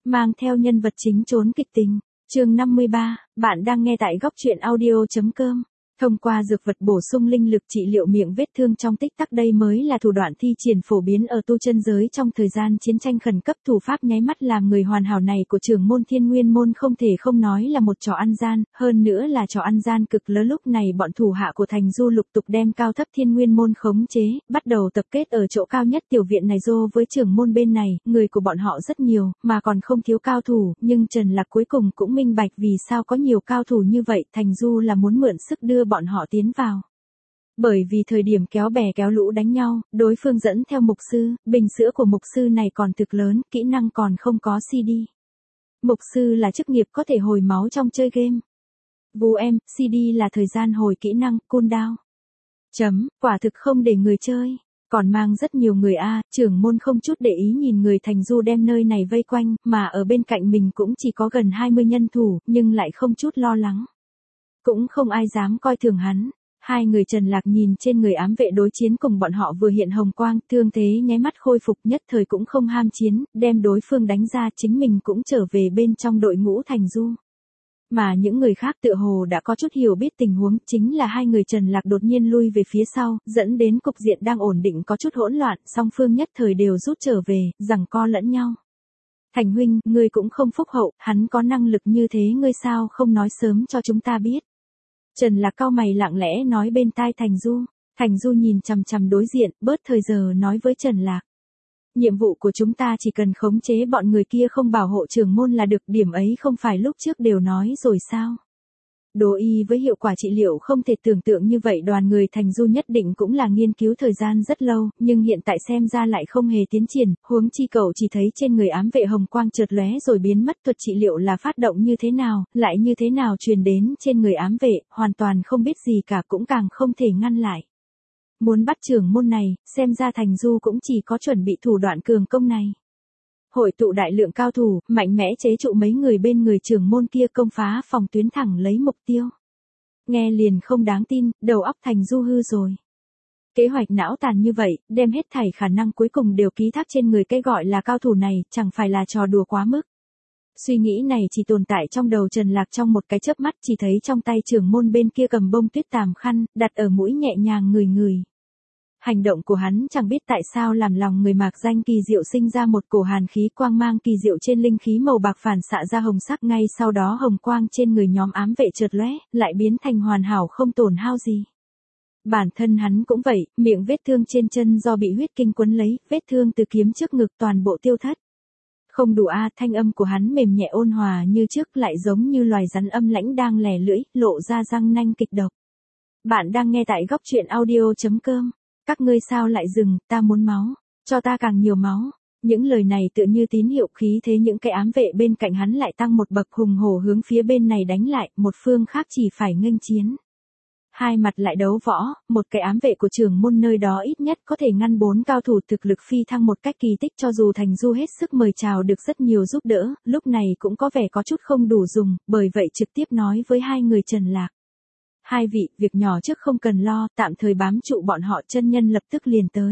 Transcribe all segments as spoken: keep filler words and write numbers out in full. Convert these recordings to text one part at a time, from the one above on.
mang theo nhân vật chính trốn kịch tình. Chương năm mươi ba, bạn đang nghe tại góc truyện audio chấm com. Thông qua dược vật bổ sung linh lực trị liệu miệng vết thương trong tích tắc, đây mới là thủ đoạn thi triển phổ biến ở tu chân giới trong thời gian chiến tranh khẩn cấp. Thủ pháp nháy mắt làm người hoàn hảo này của trưởng môn Thiên Nguyên môn không thể không nói là một trò ăn gian, hơn nữa là trò ăn gian cực lớn. Lúc này bọn thủ hạ của Thành Du lục tục đem cao thấp Thiên Nguyên môn khống chế, bắt đầu tập kết ở chỗ cao nhất tiểu viện này. Dô với trưởng môn bên này, người của bọn họ rất nhiều, mà còn không thiếu cao thủ, nhưng Trần Lạc cuối cùng cũng minh bạch vì sao có nhiều cao thủ như vậy. Thành Du là muốn mượn sức đưa bọn họ tiến vào. Bởi vì thời điểm kéo bè kéo lũ đánh nhau, đối phương dẫn theo mục sư, bình sữa của mục sư này còn thực lớn, kỹ năng còn không có xê đê. Mục sư là chức nghiệp có thể hồi máu trong chơi game. Vù em, xê đê là thời gian hồi kỹ năng, cooldown. Chấm, quả thực không để người chơi. Còn mang rất nhiều người a, trưởng môn không chút để ý nhìn người Thành Du đem nơi này vây quanh, mà ở bên cạnh mình cũng chỉ có gần hai mươi nhân thủ, nhưng lại không chút lo lắng. Cũng không ai dám coi thường hắn. Hai người Trần Lạc nhìn trên người ám vệ đối chiến cùng bọn họ vừa hiện hồng quang, thương thế nháy mắt khôi phục, nhất thời cũng không ham chiến, đem đối phương đánh ra, chính mình cũng trở về bên trong đội ngũ Thành Du. Mà những người khác tựa hồ đã có chút hiểu biết tình huống, chính là hai người Trần Lạc đột nhiên lui về phía sau, dẫn đến cục diện đang ổn định có chút hỗn loạn, song phương nhất thời đều rút trở về, giằng co lẫn nhau. Thành huynh, ngươi cũng không phúc hậu, hắn có năng lực như thế ngươi sao không nói sớm cho chúng ta biết. Trần Lạc cau mày lặng lẽ nói bên tai Thành Du. Thành Du nhìn chằm chằm đối diện, bớt thời giờ nói với Trần Lạc. Nhiệm vụ của chúng ta chỉ cần khống chế bọn người kia không bảo hộ trưởng môn là được, điểm ấy không phải lúc trước đều nói rồi sao. Đồ y với hiệu quả trị liệu không thể tưởng tượng như vậy. Đoàn người Thành Du nhất định cũng là nghiên cứu thời gian rất lâu, nhưng hiện tại xem ra lại không hề tiến triển, huống chi cậu chỉ thấy trên người ám vệ hồng quang chợt lóe rồi biến mất. Thuật trị liệu là phát động như thế nào, lại như thế nào truyền đến trên người ám vệ, hoàn toàn không biết gì cả, cũng càng không thể ngăn lại. Muốn bắt trưởng môn này, xem ra Thành Du cũng chỉ có chuẩn bị thủ đoạn cường công này. Hội tụ đại lượng cao thủ, mạnh mẽ chế trụ mấy người bên người trưởng môn kia, công phá phòng tuyến thẳng lấy mục tiêu. Nghe liền không đáng tin, đầu óc Thành Du hư rồi. Kế hoạch não tàn như vậy, đem hết thảy khả năng cuối cùng đều ký thác trên người cái gọi là cao thủ này, chẳng phải là trò đùa quá mức. Suy nghĩ này chỉ tồn tại trong đầu Trần Lạc trong một cái chớp mắt, chỉ thấy trong tay trưởng môn bên kia cầm bông tuyết tàm khăn, đặt ở mũi nhẹ nhàng ngửi ngửi. Hành động của hắn chẳng biết tại sao làm lòng người mạc danh kỳ diệu sinh ra một cổ hàn khí, quang mang kỳ diệu trên linh khí màu bạc phản xạ ra hồng sắc, ngay sau đó hồng quang trên người nhóm ám vệ chợt lóe, lại biến thành hoàn hảo không tổn hao gì. Bản thân hắn cũng vậy, miệng vết thương trên chân do bị huyết kinh quấn lấy, vết thương từ kiếm trước ngực toàn bộ tiêu thất. Không đủ a, thanh âm của hắn mềm nhẹ ôn hòa như trước, lại giống như loài rắn âm lãnh đang lè lưỡi, lộ ra răng nanh kịch độc. Bạn đang nghe tại góc truyện audio chấm com. Các ngươi sao lại dừng, ta muốn máu, cho ta càng nhiều máu. Những lời này tựa như tín hiệu, khí thế những cái ám vệ bên cạnh hắn lại tăng một bậc, hùng hổ hướng phía bên này đánh lại, một phương khác chỉ phải nghênh chiến. Hai mặt lại đấu võ, một cái ám vệ của trưởng môn nơi đó ít nhất có thể ngăn bốn cao thủ thực lực phi thăng một cách kỳ tích. Cho dù Thành Du hết sức mời chào được rất nhiều giúp đỡ, lúc này cũng có vẻ có chút không đủ dùng, bởi vậy trực tiếp nói với hai người Trần Lạc. Hai vị, việc nhỏ trước không cần lo, tạm thời bám trụ bọn họ, chân nhân lập tức liền tới.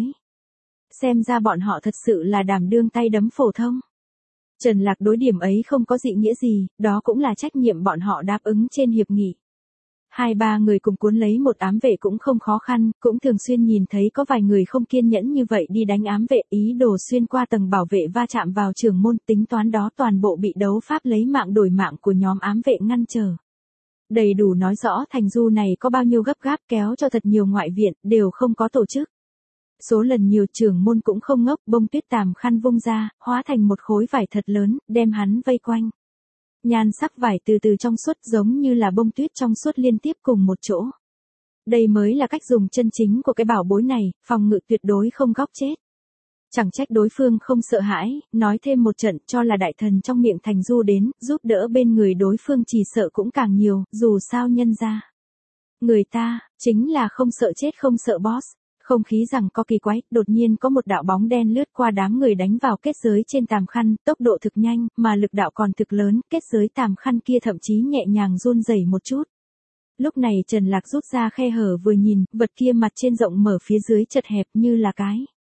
Xem ra bọn họ thật sự là đảm đương tay đấm phổ thông. Trần Lạc đối điểm ấy không có dị nghĩa gì, đó cũng là trách nhiệm bọn họ đáp ứng trên hiệp nghị. Hai ba người cùng cuốn lấy một ám vệ cũng không khó khăn, cũng thường xuyên nhìn thấy có vài người không kiên nhẫn như vậy đi đánh ám vệ, ý đồ xuyên qua tầng bảo vệ va chạm vào trưởng môn, tính toán đó toàn bộ bị đấu pháp lấy mạng đổi mạng của nhóm ám vệ ngăn trở. Đầy đủ nói rõ Thành Du này có bao nhiêu gấp gáp, kéo cho thật nhiều ngoại viện, đều không có tổ chức. Số lần nhiều, trưởng môn cũng không ngốc, bông tuyết tàm khăn vung ra, hóa thành một khối vải thật lớn, đem hắn vây quanh. Nhan sắc vải từ từ trong suốt, giống như là bông tuyết trong suốt liên tiếp cùng một chỗ. Đây mới là cách dùng chân chính của cái bảo bối này, phòng ngự tuyệt đối không góc chết. Chẳng trách đối phương không sợ hãi, nói thêm một trận, cho là đại thần trong miệng Thành Du đến, giúp đỡ bên người đối phương chỉ sợ cũng càng nhiều, dù sao nhân ra. Người ta, chính là không sợ chết không sợ boss. Không khí rằng có kỳ quái, đột nhiên có một đạo bóng đen lướt qua đám người đánh vào kết giới trên tàm khăn, tốc độ thực nhanh, mà lực đạo còn thực lớn, kết giới tàm khăn kia thậm chí nhẹ nhàng run rẩy một chút. Lúc này Trần Lạc rút ra khe hở vừa nhìn, vật kia mặt trên rộng mở phía dưới chật hẹp như là cái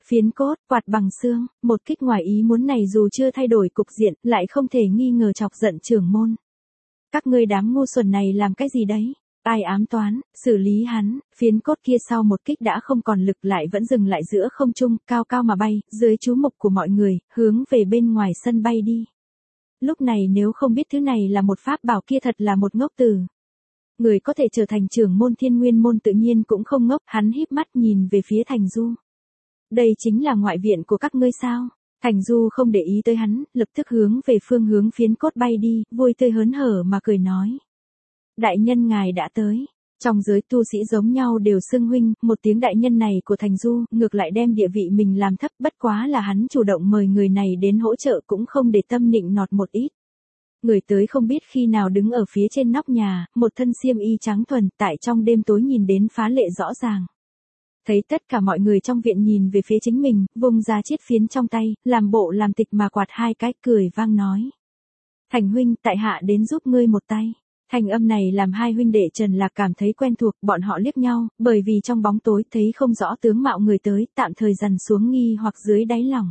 phiến cốt, quạt bằng xương, một kích ngoài ý muốn này dù chưa thay đổi cục diện, lại không thể nghi ngờ chọc giận trưởng môn. Các ngươi đám ngu xuẩn này làm cái gì đấy? Ai ám toán, xử lý hắn, phiến cốt kia sau một kích đã không còn lực lại vẫn dừng lại giữa không trung, cao cao mà bay, dưới chú mục của mọi người, hướng về bên ngoài sân bay đi. Lúc này nếu không biết thứ này là một pháp bảo kia thật là một ngốc tử. Người có thể trở thành trưởng môn Thiên Nguyên môn tự nhiên cũng không ngốc, hắn híp mắt nhìn về phía Thành Du. Đây chính là ngoại viện của các ngươi sao? Thành Du không để ý tới hắn, lập tức hướng về phương hướng phiến cốt bay đi, vui tươi hớn hở mà cười nói. Đại nhân ngài đã tới. Trong giới tu sĩ giống nhau đều xưng huynh, một tiếng đại nhân này của Thành Du, ngược lại đem địa vị mình làm thấp, bất quá là hắn chủ động mời người này đến hỗ trợ cũng không để tâm nịnh nọt một ít. Người tới không biết khi nào đứng ở phía trên nóc nhà, một thân xiêm y trắng thuần, tại trong đêm tối nhìn đến phá lệ rõ ràng. Thấy tất cả mọi người trong viện nhìn về phía chính mình, vung ra chiếc phiến trong tay, làm bộ làm tịch mà quạt hai cái, cười vang nói. Thành huynh, tại hạ đến giúp ngươi một tay. Thành âm này làm hai huynh đệ Trần Lạc cảm thấy quen thuộc, bọn họ liếc nhau, bởi vì trong bóng tối thấy không rõ tướng mạo người tới, tạm thời dằn xuống nghi hoặc dưới đáy lòng.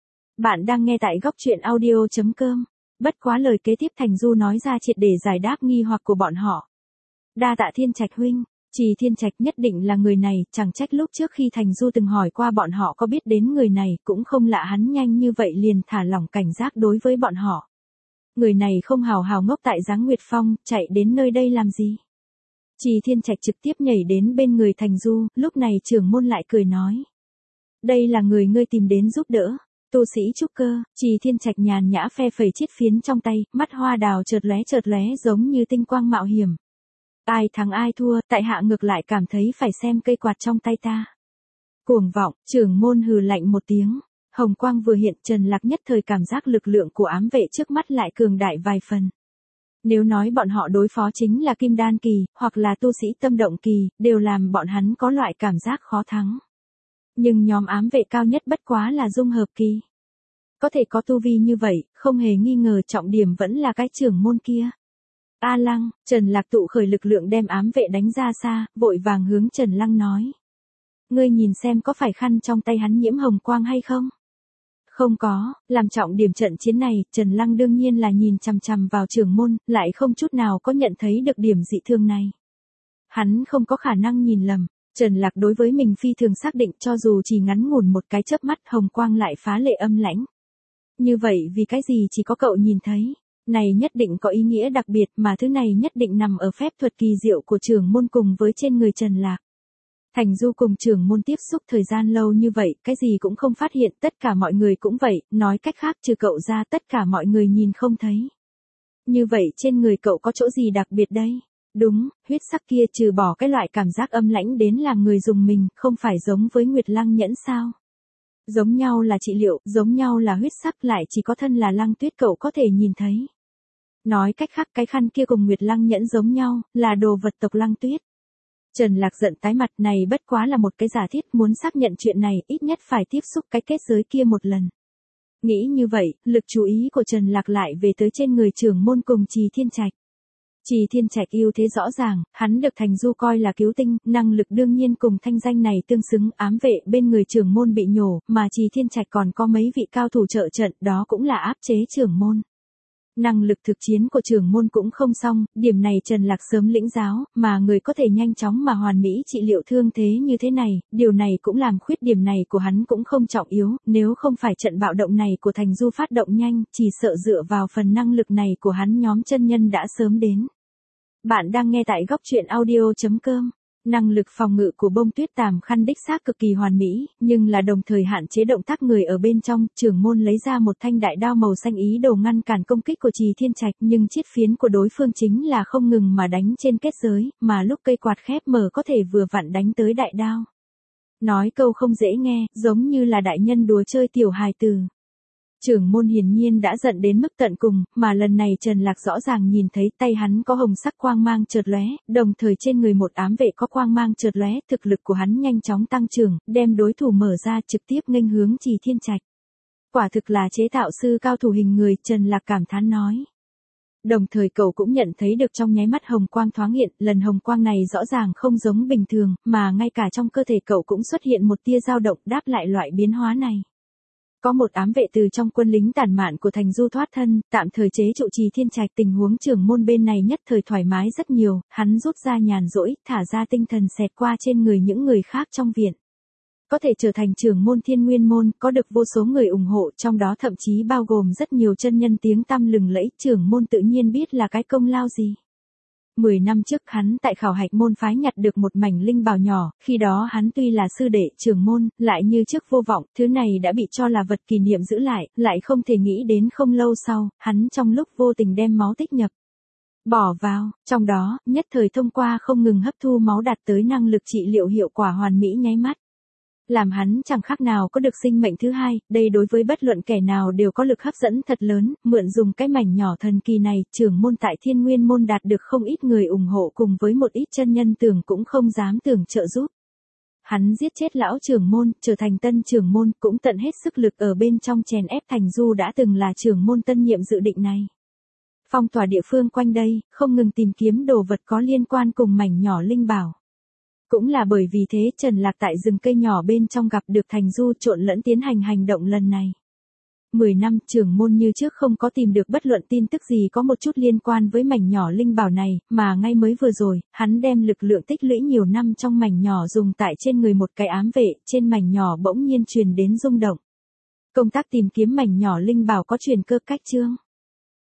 Bạn đang nghe tại góc truyện audio chấm com. Bất quá lời kế tiếp Thành Du nói ra triệt để giải đáp nghi hoặc của bọn họ. Đa tạ Thiên Trạch huynh, Trì Thiên Trạch nhất định là người này, chẳng trách lúc trước khi Thành Du từng hỏi qua bọn họ có biết đến người này, cũng không lạ hắn nhanh như vậy liền thả lỏng cảnh giác đối với bọn họ. Người này không hào hào ngốc tại Giáng Nguyệt Phong, chạy đến nơi đây làm gì? Trì Thiên Trạch trực tiếp nhảy đến bên người Thành Du, lúc này trưởng môn lại cười nói. Đây là người ngươi tìm đến giúp đỡ. Tu sĩ trúc cơ, Trì Thiên Trạch nhàn nhã phe phẩy chiếc phiến trong tay, mắt hoa đào chợt lóe chợt lóe giống như tinh quang mạo hiểm. Ai thắng ai thua, tại hạ ngược lại cảm thấy phải xem cây quạt trong tay ta. Cuồng vọng, trưởng môn hừ lạnh một tiếng. Hồng quang vừa hiện, Trần Lạc nhất thời cảm giác lực lượng của ám vệ trước mắt lại cường đại vài phần. Nếu nói bọn họ đối phó chính là kim đan kỳ, hoặc là tu sĩ tâm động kỳ, đều làm bọn hắn có loại cảm giác khó thắng. Nhưng nhóm ám vệ cao nhất bất quá là dung hợp kỳ. Có thể có tu vi như vậy, không hề nghi ngờ trọng điểm vẫn là cái trưởng môn kia. A Lăng, Trần Lạc tụ khởi lực lượng đem ám vệ đánh ra xa, vội vàng hướng Trần Lăng nói. Ngươi nhìn xem có phải khăn trong tay hắn nhiễm hồng quang hay không? Không có, làm trọng điểm trận chiến này, Trần Lăng đương nhiên là nhìn chằm chằm vào trưởng môn, lại không chút nào có nhận thấy được điểm dị thường này. Hắn không có khả năng nhìn lầm. Trần Lạc đối với mình phi thường xác định cho dù chỉ ngắn ngủn một cái chớp mắt hồng quang lại phá lệ âm lãnh. Như vậy vì cái gì chỉ có cậu nhìn thấy, này nhất định có ý nghĩa đặc biệt mà thứ này nhất định nằm ở phép thuật kỳ diệu của trưởng môn cùng với trên người Trần Lạc. Thành Du cùng trưởng môn tiếp xúc thời gian lâu như vậy, cái gì cũng không phát hiện, tất cả mọi người cũng vậy, nói cách khác trừ cậu ra tất cả mọi người nhìn không thấy. Như vậy trên người cậu có chỗ gì đặc biệt đây? Đúng, huyết sắc kia trừ bỏ cái loại cảm giác âm lãnh đến làm người dùng mình, không phải giống với Nguyệt Lăng nhẫn sao? Giống nhau là trị liệu, giống nhau là huyết sắc lại chỉ có thân là Lăng Tuyết cậu có thể nhìn thấy. Nói cách khác cái khăn kia cùng Nguyệt Lăng nhẫn giống nhau, là đồ vật tộc Lăng Tuyết. Trần Lạc giận tái mặt này bất quá là một cái giả thiết muốn xác nhận chuyện này ít nhất phải tiếp xúc cái kết giới kia một lần. Nghĩ như vậy, lực chú ý của Trần Lạc lại về tới trên người trưởng môn cùng Trì Thiên Trạch. Trì Thiên Trạch ưu thế rõ ràng, hắn được Thành Du coi là cứu tinh, năng lực đương nhiên cùng thanh danh này tương xứng, ám vệ bên người trưởng môn bị nhổ, mà Trì Thiên Trạch còn có mấy vị cao thủ trợ trận, đó cũng là áp chế trưởng môn. Năng lực thực chiến của trưởng môn cũng không xong, điểm này Trần Lạc sớm lĩnh giáo, mà người có thể nhanh chóng mà hoàn mỹ trị liệu thương thế như thế này, điều này cũng làm khuyết điểm này của hắn cũng không trọng yếu, nếu không phải trận bạo động này của Thành Du phát động nhanh, chỉ sợ dựa vào phần năng lực này của hắn nhóm chân nhân đã sớm đến. Bạn đang nghe tại góc truyện audio chấm com. Năng lực phòng ngự của bông tuyết tàm khăn đích xác cực kỳ hoàn mỹ, nhưng là đồng thời hạn chế động tác người ở bên trong, trưởng môn lấy ra một thanh đại đao màu xanh ý đồ ngăn cản công kích của Trì Thiên Trạch, nhưng chiết phiến của đối phương chính là không ngừng mà đánh trên kết giới, mà lúc cây quạt khép mở có thể vừa vặn đánh tới đại đao. Nói câu không dễ nghe, giống như là đại nhân đùa chơi tiểu hài tử. Trưởng môn hiển nhiên đã giận đến mức tận cùng, mà lần này Trần Lạc rõ ràng nhìn thấy tay hắn có hồng sắc quang mang chợt lóe, đồng thời trên người một ám vệ có quang mang chợt lóe, thực lực của hắn nhanh chóng tăng trưởng, đem đối thủ mở ra trực tiếp nghênh hướng Trì Thiên Trạch. Quả thực là chế tạo sư cao thủ hình người, Trần Lạc cảm thán nói. Đồng thời cậu cũng nhận thấy được trong nháy mắt hồng quang thoáng hiện, lần hồng quang này rõ ràng không giống bình thường, mà ngay cả trong cơ thể cậu cũng xuất hiện một tia dao động đáp lại loại biến hóa này. Có một ám vệ từ trong quân lính tản mạn của Thành Du thoát thân, tạm thời chế trụ Trì Thiên Trạch, tình huống trưởng môn bên này nhất thời thoải mái rất nhiều, hắn rút ra nhàn rỗi, thả ra tinh thần xẹt qua trên người những người khác trong viện. Có thể trở thành trưởng môn Thiên Nguyên môn, có được vô số người ủng hộ, trong đó thậm chí bao gồm rất nhiều chân nhân tiếng tăm lừng lẫy, trưởng môn tự nhiên biết là cái công lao gì. Mười năm trước hắn tại khảo hạch môn phái nhặt được một mảnh linh bảo nhỏ, khi đó hắn tuy là sư đệ trưởng môn, lại như trước vô vọng, thứ này đã bị cho là vật kỷ niệm giữ lại, lại không thể nghĩ đến không lâu sau, hắn trong lúc vô tình đem máu tích nhập. Bỏ vào, trong đó, nhất thời thông qua không ngừng hấp thu máu đạt tới năng lực trị liệu hiệu quả hoàn mỹ nháy mắt. Làm hắn chẳng khác nào có được sinh mệnh thứ hai, đây đối với bất luận kẻ nào đều có lực hấp dẫn thật lớn, mượn dùng cái mảnh nhỏ thần kỳ này, trưởng môn tại Thiên Nguyên môn đạt được không ít người ủng hộ cùng với một ít chân nhân tưởng cũng không dám tưởng trợ giúp. Hắn giết chết lão trưởng môn, trở thành tân trưởng môn, cũng tận hết sức lực ở bên trong chèn ép Thành Du đã từng là trưởng môn tân nhiệm dự định này. Phong tỏa địa phương quanh đây, không ngừng tìm kiếm đồ vật có liên quan cùng mảnh nhỏ linh bảo. Cũng là bởi vì thế Trần Lạc tại rừng cây nhỏ bên trong gặp được Thành Du trộn lẫn tiến hành hành động lần này. Mười năm trưởng môn như trước không có tìm được bất luận tin tức gì có một chút liên quan với mảnh nhỏ linh bảo này, mà ngay mới vừa rồi, hắn đem lực lượng tích lũy nhiều năm trong mảnh nhỏ dùng tại trên người một cái ám vệ, trên mảnh nhỏ bỗng nhiên truyền đến rung động. Công tác tìm kiếm mảnh nhỏ linh bảo có truyền cơ cách chương.